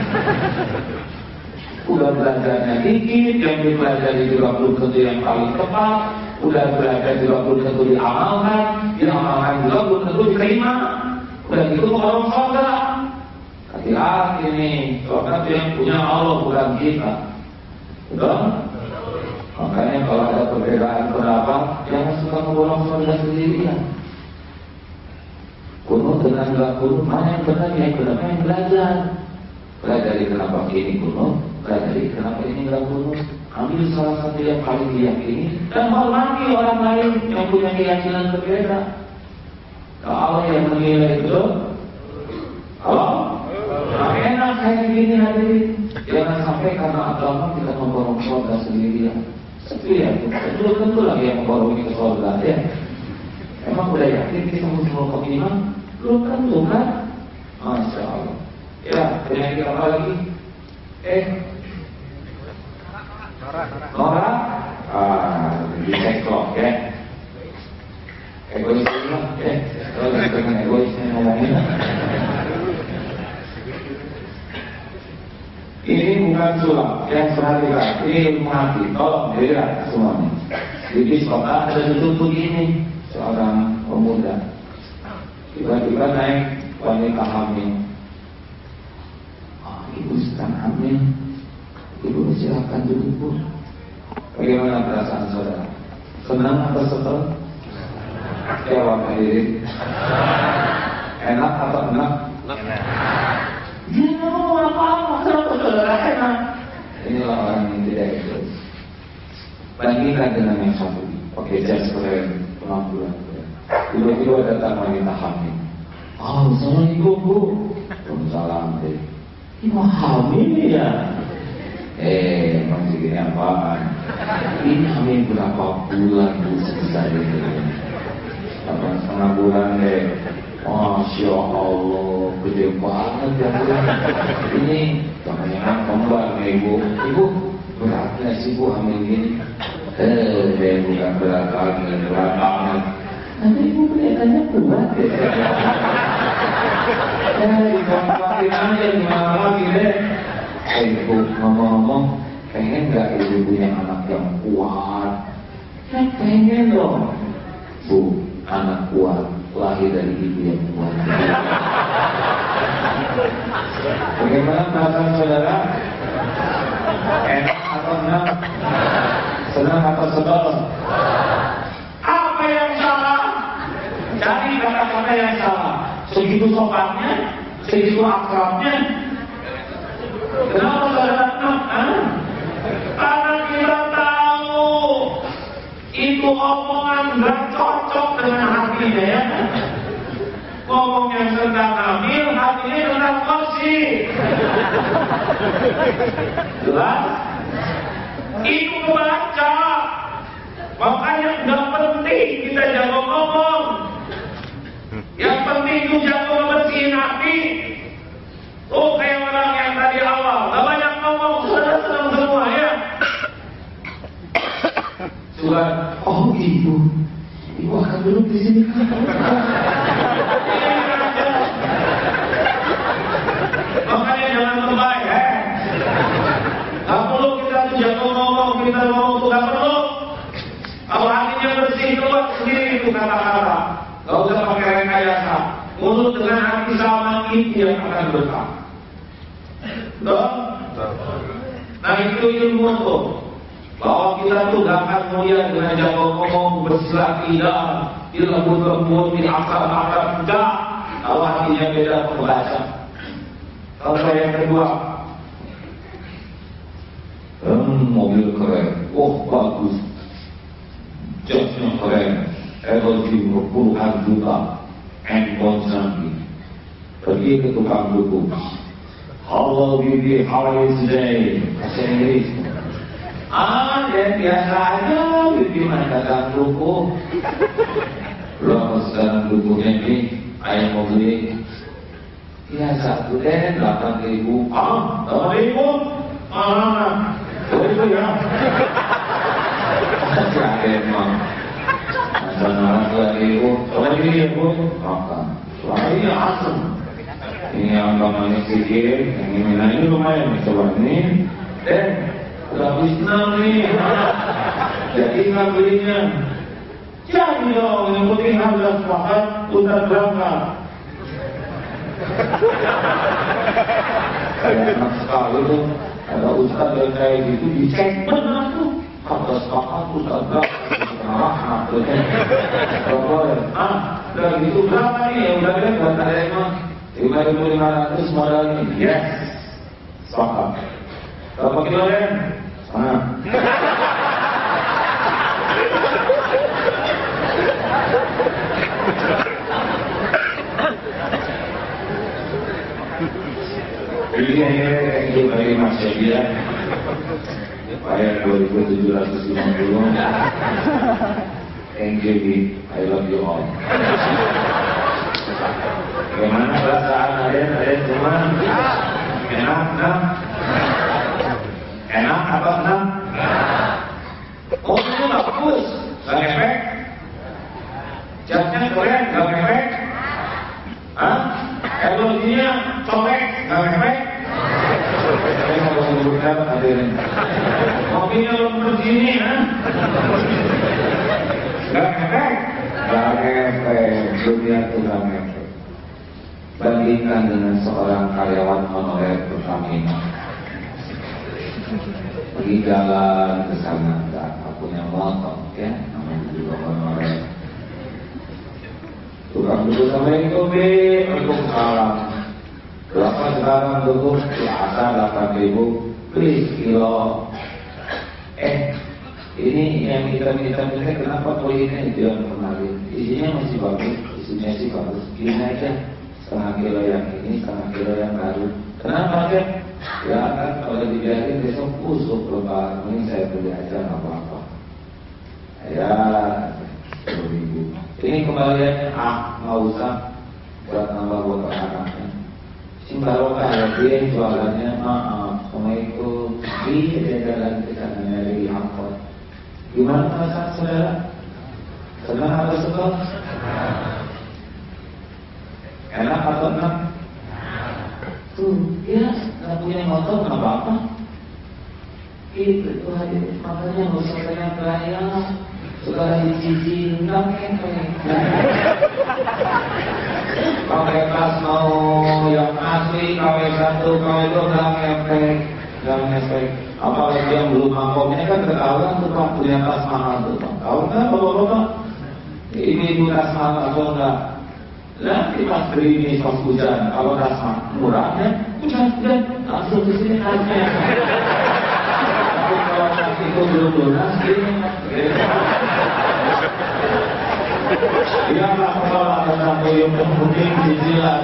udah belajarnya dikit, yang dipelajari juga belum tentu yang paling tepat. Udah belajar juga belum tentu diamalkan juga belum tentu diterima. Udah gitu orang saudara. Hati-hati nih, karena yang punya Allah bukan kita. Betul? Makanya kalau ada perbedaan pendapat, jangan suka memborong saudara sendirian. Kuno dengan gak kuno, mana yang benar, yang belajar. Pelajari kenapa ini kuno, pelajari kenapa ini gak kuno. Ambil salah satu yang paling diyakini dan hormati orang lain yang punya keyakinan berbeda. Kalau Allah yang menilai itu, enak kayak gini hadirin. Jangan sampai karena agama kita memborong saudara sendirian. Setia, belum tentu lagi yang memborong ke saudara ya. Emang udah yakin kita mau iman? Belum tentu kan? Masya Allah. Ya, penyakit apa lagi? Norak? Di seklok ya. Egois lah ya. Kalau dengan egoisnya ngomongin. Ini bukan sulap yang perhatikan. Ini ilmu hati. Tolong dilihat semuanya. Di diskotek ada duduk begini. Seorang pemuda tiba-tiba naik wanita hamil. Ibu sedang hamil. Ibu silakan duduk bu. Bagaimana perasaan saudara? Senang atau sebel? Jawab hadirin. Enak atau enak? Dia nggak mau apa-apa. Kenapa saudara enak? Inilah orang yang tidak ikhlas. Bandingkan dengan yang satu. Pakai jas keren, penampilan keren. Tiba-tiba datang wanita hamil. Assalamualaikum bu. Waalaikumsalam deh. Ini hamil ya? Masih gini apaan? Ini hamil berapa bulan bu selesai ini? 8,5 bulan deh. Masya Allah, gede banget ya bu. Ini namanya kembar nih ibu. Ibu beratnya sih bu hamil gini. Bukan berat banget. Nanti ibu kelihatannya kuat ya. Dikontrakin aja gimana lagi deh. Ibu ngomong-ngomong, pengen gak ibu punya anak yang kuat? Ya pengen dong. Bu, anak kuat lahir dari ibu yang kuat. Bagaimana perasaan saudara? Enak atau enggak? Senang atau sebel? Apa yang salah? Cari kata-kata yang salah. Segitu sopannya, segitu akrabnya. Kenapa saudara? Karena kita tahu itu omongan gak cocok dengan hatinya ya. Ngomong yang sedang hamil hatinya tentang kursi. Jelas? Itu membaca. Makanya nggak penting kita jago ngomong. Yang penting itu jago membersihin hati. Oh, kayak orang yang tadi awal, nggak banyak ngomong, sudah senang semua ya. Sudah, oh ibu akan duduk di sini kan? Makanya jangan lebay ya. Nggak perlu kita tuh jago ngomong, kita ngomong tuh nggak perlu. Kalau hatinya bersih keluar sendiri itu kata-kata. Nggak usah pakai rekayasa. Mulut dengan hati sama itu yang akan berkah. Nah itu ilmu tuh. Bahwa kita tuh gak akan mulia dengan jago ngomong, bersilat lidah, dilembut-lembut, diakar-akar, enggak. Kalau hatinya beda pembaca. Kalau yang kedua, mobil keren, bagus, jasnya keren, LG puluhan juta, handphone canggih. Pergi ke tukang buku. Hello baby, how are you today? Bahasa Inggris. Ya biasa aja, bibi mana dagang buku. Belum sekarang bukunya ini, ayah mau beli. Ya satu deh, 8.000. 8.000? Itu ya. Ada emang. Ada orang 2.000. Coba ini ya bu, makan. Suaranya asem. Ini yang namanya sedikit, yang ini lumayan. Coba ini, habis nih, jadi nggak belinya. Jadi dong, yang penting harga sepakat, udah berangkat. Enak sekali tuh, ada ustaz yang kayak gitu dicek benar tuh. Harga sepakat udah berangkat. Udah gitu berapa nih? Ya udah deh, buat ada emang 5.500 modal ini. Yes, sepakat. Berapa kilo deh? Ini dari Mas Syedya bayar 2.750. NGB, I love you all. Bagaimana perasaan ada semua? Enak kan? Enak apa enggak? Oh itu bagus, gak ngefek. Jasnya keren, gak ngefek. Teknologinya sobek, gak ngefek. Saya mau sebutkan hadirin. Mobilnya Lamborghini, gak ngefek. Gak ngefek, dunia itu gak ngefek. Bandingkan dengan seorang karyawan honorer Pertamina. Pergi jalan ke sana, nggak punya motor, ya, namanya juga honorer. Tukang duduk sama itu, Waalaikumsalam. Berapa sekarang duduk? Biasa 8.000, please kilo. Ini yang hitam-hitam ini kenapa poinnya itu yang kemarin? Isinya masih bagus, isinya sih bagus. Gini aja, setengah kilo yang ini, setengah kilo yang baru. Kenapa ya? Ya kan kalau dibiarin besok busuk lebaran, ini saya beli aja nggak apa-apa. Ya 10.000. Ini kembaliannya nggak usah buat nambah buat anak-anaknya. Simbarokah ya dia jualannya Assalamualaikum. Dia jalan ke sana dari angkot. Gimana perasaan saudara? Senang atau sebel? Enak atau enggak? Tuh, ya nggak punya motor nggak apa-apa. Itu tuh hadir, makanya nggak usah beraya, suka diizin, nggak ngefek. Pakai tas mau yang asli, KW1, KW2 nggak ngefek, nggak ngefek. Apalagi yang belum mangkoknya kan ketahuan tuh Pak punya tas mahal tuh Pak. Tahu nggak bapak-bapak? Ini tas mahal atau enggak? Nanti pas beli ini pas hujan, kalau rasa murahnya, hujan langsung ke sini aja. Tapi kalau nanti itu belum lunas, ini Dia nggak kepala tentang puyung putih cicilan.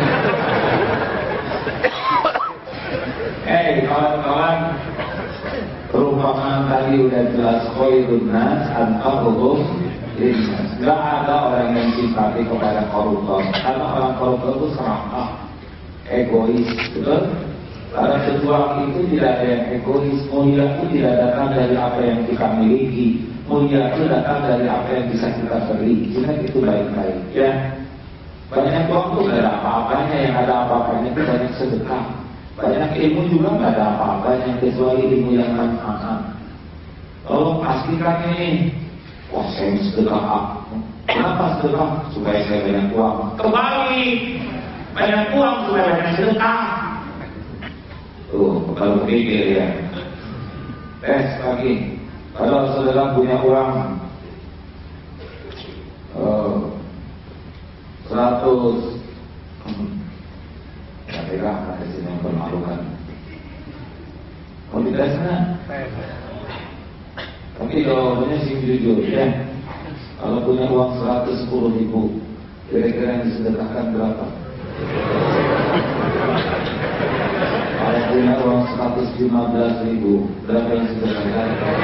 Kawan-kawan, perumpamaan tadi udah jelas khairun nas anfa'uhum linnas. Nggak ada orang yang simpati kepada koruptor, karena orang koruptor itu serakah, egois, betul? Karena pejuang itu tidak ada yang egois. Mulia itu tidak datang dari apa yang kita miliki. Mulia itu datang dari apa yang bisa kita beri. Ingat itu baik-baik, ya. Banyak uang itu tidak ada apa-apanya. Yang ada apa-apanya itu banyak sedekah. Banyak ilmu juga nggak ada apa-apanya kecuali ilmu yang manfaat. Tolong pastikan ini. Wah, saya sedekah apa? Kenapa sedekah? Supaya saya banyak uang. Kembali, banyak uang supaya banyak sedekah. Tuh, kalau pikir ya. Lagi. Kalau saudara punya uang 100, kira-kira ada sini yang bermalukan. Mau dites nggak? Tapi jawabannya sih jujur ya. Kalau punya uang 110.000, kira-kira yang disedekahkan berapa? Kalau punya uang 115.000, berapa yang disedekahkan?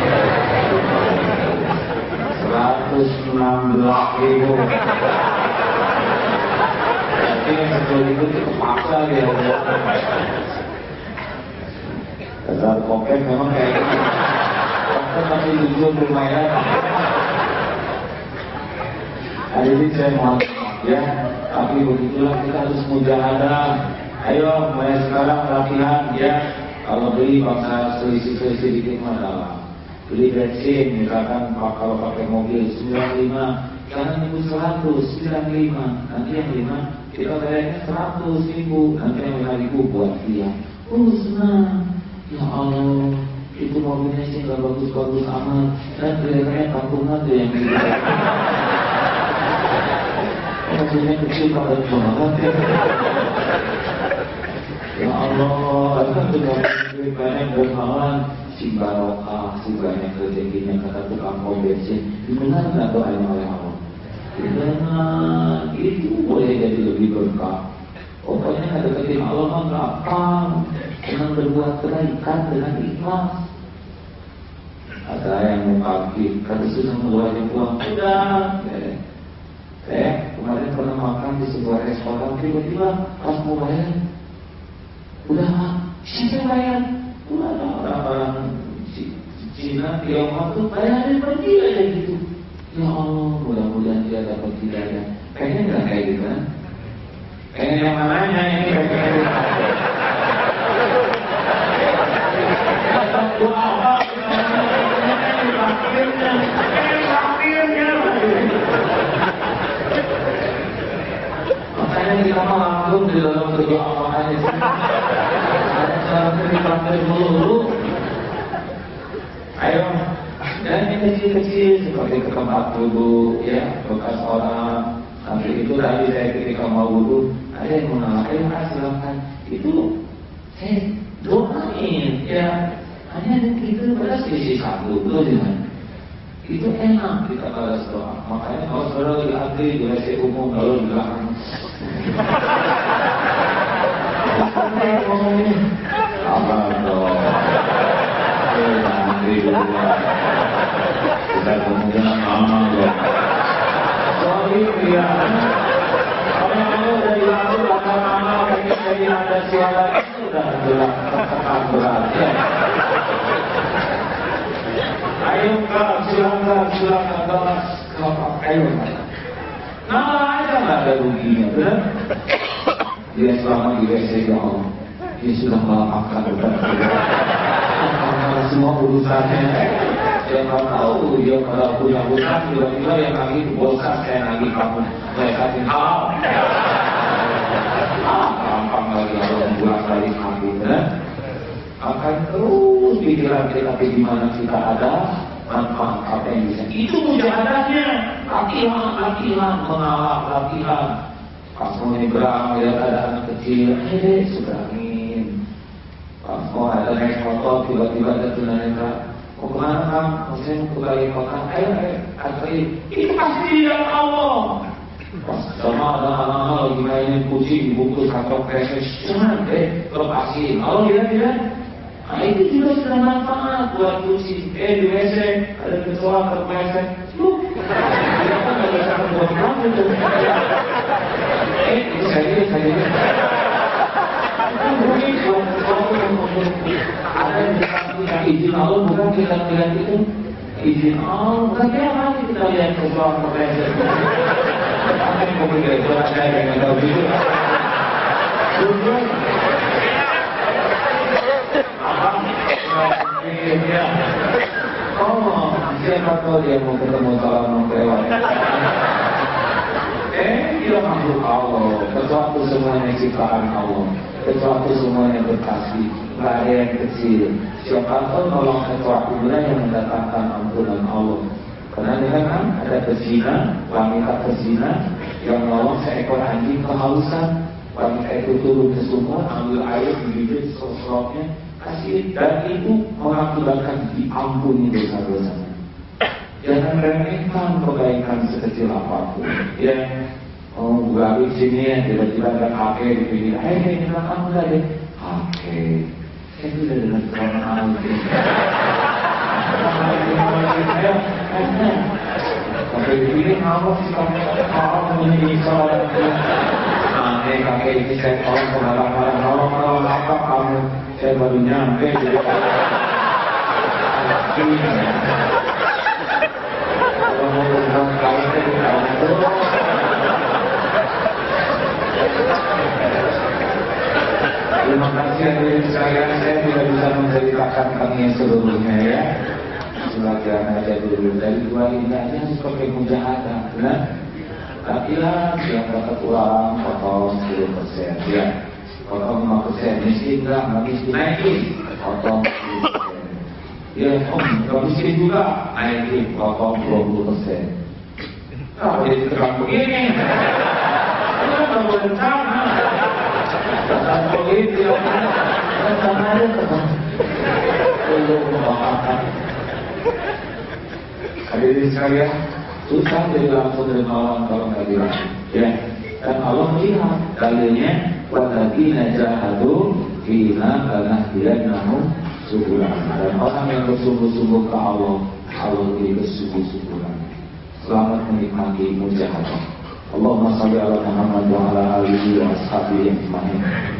116.000. Jadi yang 10.000 itu kepaksa dia. Dasar kokek memang kayak gitu. Kokek tapi jujur lumayan. Hari ini saya mohon ya, tapi begitulah kita harus mujahadah. Ayo mulai sekarang latihan ya. Kalau beli bangsa selisih-selisih dikit masalah. Beli bensin misalkan kalau pakai mobil 95, jangan nyebut 100, 95. Nanti yang 5 kita bayarnya 100.000, nanti yang 5.000 buat dia. Senang. Ya Allah, itu mobilnya sih nggak bagus-bagus amat. Dan kelihatannya kampungan tuh yang gitu. Mobilnya kecil pada banget. Ya Allah, kan sudah banyak berhalan si barokah, si banyak rezekinya kata tukang pom bensin. Benar nggak doanya oleh Allah? Benar, itu boleh jadi lebih berkah. Pokoknya ada deketin Allah mah gampang, dengan berbuat kebaikan dengan ikhlas. Ada yang mau kaki, kata susah mengeluarkan uang, udah. Kemarin pernah makan di sebuah restoran, tiba-tiba pas mau bayar, udah, siapa yang bayar? Udah ada orang-orang Cina, Tiongkok tuh bayarin pergi aja gitu. Ya Allah, mudah-mudahan dia dapat hidayah. Kayaknya nggak kayak gitu kan? Kayaknya yang mananya ini kayaknya. Makanya kita mau langsung di dalam berdoa makanya. Ada dipanggil dulu. Ayo, dan yang kecil-kecil seperti ke tempat wudhu, ya, bekas orang. Nanti itu tadi saya ketika mau wudhu, ada yang menolak, ayo silakan. Itu saya doain, ya. Hanya itu pada sisi satu, betul jangan. Itu enak kita balas doa. Makanya kalau saudara diantri di WC umum lalu di belakang. Apa dong? Antri dulu. Kita kemungkinan lama dong. Sorry ya. Kalau kamu dari lalu belakang mana pengen jadi ada suara itu udah jelas tertekan berat. Ayo kak, silakan Bapak, ayo. Nama aja nggak ada ruginya, benar? Dia selama di WC ya Allah, dia sudah melapangkan semua urusannya. Dia nggak tahu dia kalau punya urusan tiba-tiba yang lagi bosan saya lagi kamu kasih hal. Gampang lagi kalau buat kali kaki, benar? Akan terus pikiran kita gimana kita ada manfaat apa yang bisa. Itu mujahadahnya. Latihan mengalah, latihan. Pas mau nyebrang, lihat ada anak kecil, seberangin. Pas mau ada naik motor, tiba-tiba ada tunanetra, kok kemana maksudnya kembali kota, ayo, itu pasti dari Allah. Sama ada anak-anak lagi mainin kucing, dibungkus kantong kresek, cuman lepasin. Allah lihat. Nah itu juga sudah manfaat buat kucing. Di WC ada kecoa terpleset, kita kan nggak bisa buat kamu tuh. Itu saya ada yang izin Allah, bukan kita lihat itu izin Allah, bukan tiap kita lihat kecoa terpleset. Apa yang kamu lihat itu ada yang tahu gitu? Oh, siapa tahu dia mau ketemu calon kelewat. Dia makhluk Allah. Sesuatu semuanya ciptaan Allah. Sesuatu semuanya berkasih. Nggak ada yang kecil. Siapa tahu nolong sesuatu yang mendatangkan ampunan Allah. Karena dengan kan ada pezina, wanita pezina yang nolong seekor anjing kehausan. Wanita itu turun ke sumur, ambil air, digigit seselopnya, kasih, dan itu mengakibatkan diampuni dosa-dosanya. Jangan remehkan kebaikan sekecil apapun. Ya, garis sini ya, tiba-tiba ada kakek di sini. Ini kamu nggak deh? Kakek, saya sudah dengan terang sampai di sini kamu sih kamu ini salah. Kakek ini saya tolong pengalaman kalau apa kamu saya baru nyampe jadi kalau mau bilang kalau saya tahu terima kasih adik sekalian, saya tidak bisa menceritakan tentang seluruhnya ya, sebagian aja dulu dari dua ini aja seperti mujahadah, benar? Takilah yang dapat uang potong 10%, ya potong 5%, miskin enggak miskin naikin, potong 10%. Ya nggak miskin juga naikin, potong 20%. Nah jadi tukang begini, itu kan berencana, dan begitu ya, rencana itu belum memakan. Hadirin sekalian, susah jadi langsung dari malam kalau nggak bilang ya, dan Allah melihat dalilnya wadadzina jahadu fina lanahdiyannahum subulana, dan orang yang bersungguh-sungguh ke Allah beri bersungguh-sungguhan. Selamat menikmati mujahadah. Allahumma shalli ala Muhammad wa ala alihi wa ashabihi ajma'in.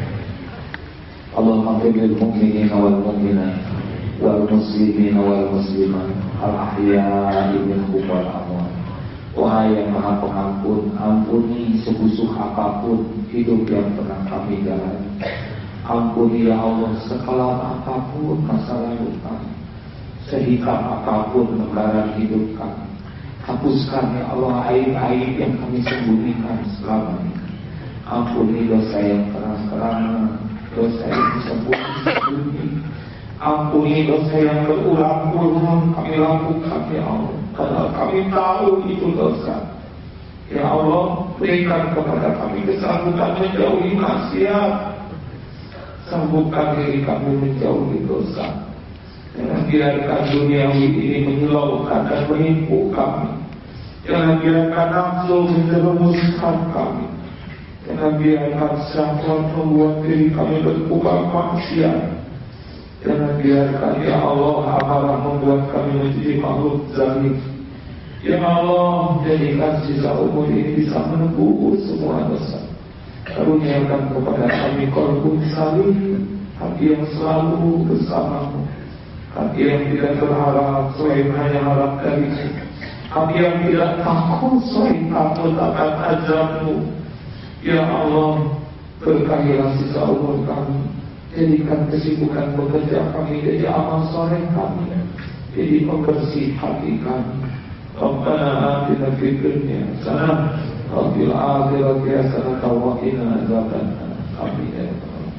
Allahumma ighfir lil mu'minina wal mu'minat wal muslimina wal muslimat al ahya'i minhum wal amwat. Wahai yang Maha Pengampun, ampuni sebusuk apapun hidup yang pernah kami jalani. Ampuni ya Allah sekelam apapun masa lalu kami, sehitam apapun lembaran hidup kami. Hapuskan ya Allah aib-aib yang kami sembunyikan selama ini. Ampuni dosa yang terang-terangan, dosa yang disembunyi-sembunyi. Ampuni dosa yang berulang-ulang kami lakukan ya Allah, karena kami tahu itu dosa. Ya Allah, berikan kepada kami kesanggupan menjauhi maksiat. Sambungkan diri kami menjauhi dosa. Jangan biarkan duniawi ini menyilaukan dan menipu kami. Jangan biarkan nafsu menjerumuskan kami. Jangan biarkan syahwat membuat diri kami berkubang maksiat. Jangan biarkan ya Allah amarah membuat kami menjadi makhluk zalim. Ya Allah, jadikan sisa umur ini bisa menebus semua dosa. Karuniakan kepada kami qalbun salim, hati yang selalu bersamamu, hati yang tidak berharap selain hanya harap darimu, hati yang tidak takut selain takut akan azabmu. Ya Allah, berkahilah sisa umur kami. Jadikan kesibukan bekerja kami jadi amal soleh kami, jadi pembersih hati kami. Rabbana atina fid dunya hasanah wa fil akhirati hasanah wa qina adzabannar. Amin ya rabbal alamin.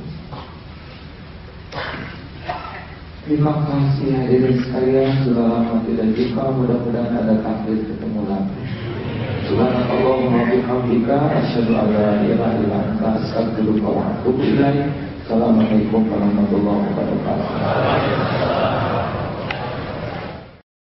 Terima kasih hadirin sekalian, sudah lama tidak jumpa, mudah-mudahan ada takdir ketemu lagi. Subhanallahumma wa bihamdika asyhadu an la ilaha illa anta astaghfiruka wa atubu ilaik. Assalamualaikum warahmatullahi wabarakatuh.